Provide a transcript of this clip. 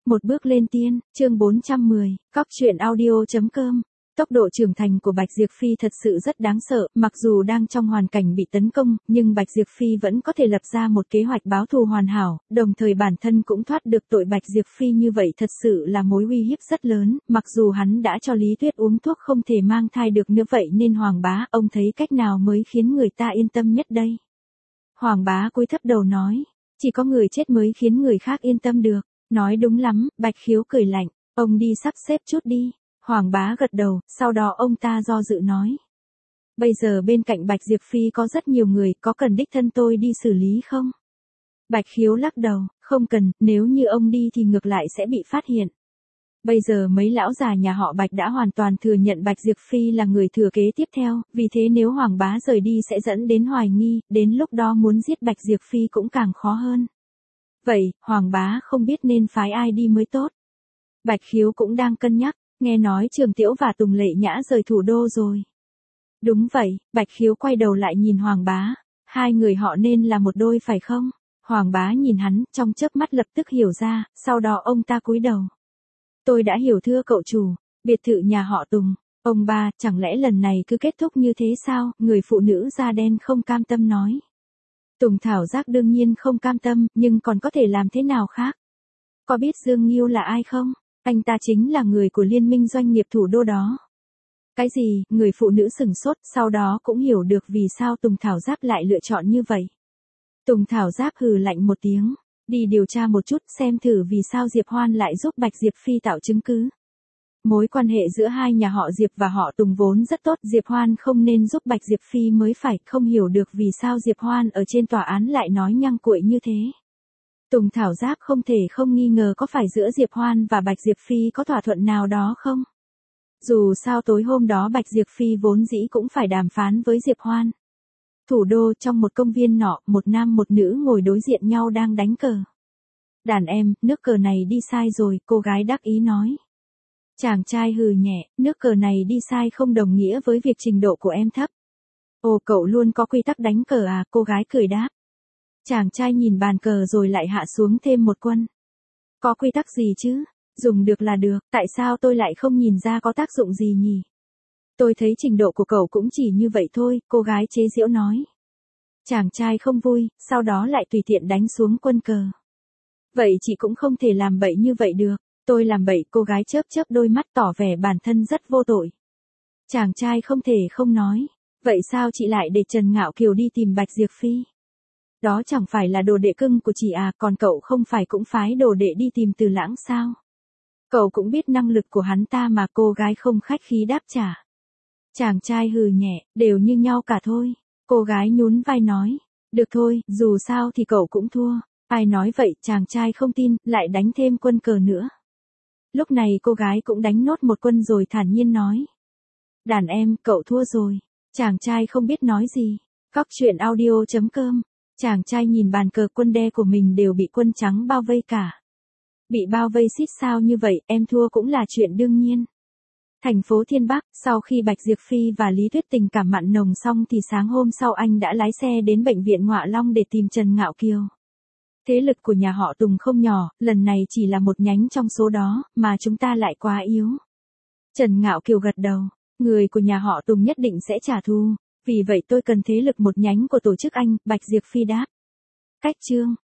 Một bước lên tiên, chương 410, cóc truyện audio.com. Tốc độ trưởng thành của Bạch Diệp Phi thật sự rất đáng sợ, mặc dù đang trong hoàn cảnh bị tấn công, nhưng Bạch Diệp Phi vẫn có thể lập ra một kế hoạch báo thù hoàn hảo, đồng thời bản thân cũng thoát được tội. Bạch Diệp Phi như vậy thật sự là mối uy hiếp rất lớn, mặc dù hắn đã cho Lý Tuyết uống thuốc không thể mang thai được nữa, vậy nên Hoàng Bá, ông thấy cách nào mới khiến người ta yên tâm nhất đây? Hoàng Bá cúi thấp đầu nói, chỉ có người chết mới khiến người khác yên tâm được. Nói đúng lắm, Bạch Khiếu cười lạnh, ông đi sắp xếp chút đi. Hoàng Bá gật đầu, sau đó ông ta do dự nói. Bây giờ bên cạnh Bạch Diệp Phi có rất nhiều người, có cần đích thân tôi đi xử lý không? Bạch Khiếu lắc đầu, không cần, nếu như ông đi thì ngược lại sẽ bị phát hiện. Bây giờ mấy lão già nhà họ Bạch đã hoàn toàn thừa nhận Bạch Diệp Phi là người thừa kế tiếp theo, vì thế nếu Hoàng Bá rời đi sẽ dẫn đến hoài nghi, đến lúc đó muốn giết Bạch Diệp Phi cũng càng khó hơn. Vậy, Hoàng Bá không biết nên phái ai đi mới tốt. Bạch Khiếu cũng đang cân nhắc, nghe nói Trường Tiễu và Tùng Lệ Nhã rời thủ đô rồi. Đúng vậy, Bạch Khiếu quay đầu lại nhìn Hoàng Bá, hai người họ nên là một đôi phải không? Hoàng Bá nhìn hắn, trong chớp mắt lập tức hiểu ra, sau đó ông ta cúi đầu. Tôi đã hiểu thưa cậu chủ, biệt thự nhà họ Tùng, ông ba, chẳng lẽ lần này cứ kết thúc như thế sao? Người phụ nữ da đen không cam tâm nói. Tùng Thảo Giác đương nhiên không cam tâm, nhưng còn có thể làm thế nào khác? Có biết Dương Nghiêu là ai không? Anh ta chính là người của liên minh doanh nghiệp thủ đô đó. Cái gì? Người phụ nữ sửng sốt, sau đó cũng hiểu được vì sao Tùng Thảo Giác lại lựa chọn như vậy. Tùng Thảo Giác hừ lạnh một tiếng, đi điều tra một chút xem thử vì sao Diệp Hoan lại giúp Bạch Diệp Phi tạo chứng cứ. Mối quan hệ giữa hai nhà họ Diệp và họ Tùng vốn rất tốt, Diệp Hoan không nên giúp Bạch Diệp Phi mới phải, không hiểu được vì sao Diệp Hoan ở trên tòa án lại nói nhăng cuội như thế. Tùng Thảo Giác không thể không nghi ngờ có phải giữa Diệp Hoan và Bạch Diệp Phi có thỏa thuận nào đó không? Dù sao tối hôm đó Bạch Diệp Phi vốn dĩ cũng phải đàm phán với Diệp Hoan. Thủ đô, trong một công viên nọ, một nam một nữ ngồi đối diện nhau đang đánh cờ. Đàn em, nước cờ này đi sai rồi, cô gái đắc ý nói. Chàng trai hừ nhẹ, nước cờ này đi sai không đồng nghĩa với việc trình độ của em thấp. Ồ, cậu luôn có quy tắc đánh cờ à? Cô gái cười đáp. Chàng trai nhìn bàn cờ rồi lại hạ xuống thêm một quân. Có quy tắc gì chứ? Dùng được là được, tại sao tôi lại không nhìn ra có tác dụng gì nhỉ? Tôi thấy trình độ của cậu cũng chỉ như vậy thôi, cô gái chế giễu nói. Chàng trai không vui, sau đó lại tùy tiện đánh xuống quân cờ. Vậy chị cũng không thể làm bậy như vậy được. Tôi làm bậy, cô gái chớp chớp đôi mắt tỏ vẻ bản thân rất vô tội. Chàng trai không thể không nói. Vậy sao chị lại để Trần Ngạo Kiều đi tìm Bạch Diệp Phi? Đó chẳng phải là đồ đệ cưng của chị à, còn cậu không phải cũng phái đồ đệ đi tìm Từ Lãng sao? Cậu cũng biết năng lực của hắn ta mà, cô gái không khách khí đáp trả. Chàng trai hừ nhẹ, đều như nhau cả thôi. Cô gái nhún vai nói, được thôi, dù sao thì cậu cũng thua. Ai nói vậy? Chàng trai không tin, lại đánh thêm quân cờ nữa. Lúc này cô gái cũng đánh nốt một quân rồi thản nhiên nói. Đàn em, cậu thua rồi. Chàng trai không biết nói gì. Cóc truyện audio.com. Chàng trai nhìn bàn cờ, quân đe của mình đều bị quân trắng bao vây cả. Bị bao vây xít sao như vậy, em thua cũng là chuyện đương nhiên. Thành phố Thiên Bắc, sau khi Bạch Diệp Phi và Lý Tuyết tình cảm mặn nồng xong thì sáng hôm sau anh đã lái xe đến bệnh viện Ngọa Long để tìm Trần Ngạo Kiều. Thế lực của nhà họ Tùng không nhỏ, lần này chỉ là một nhánh trong số đó, mà chúng ta lại quá yếu. Trần Ngạo Kiều gật đầu, người của nhà họ Tùng nhất định sẽ trả thù, vì vậy tôi cần thế lực một nhánh của tổ chức anh, Bạch Diệp Phi đáp. Cách chương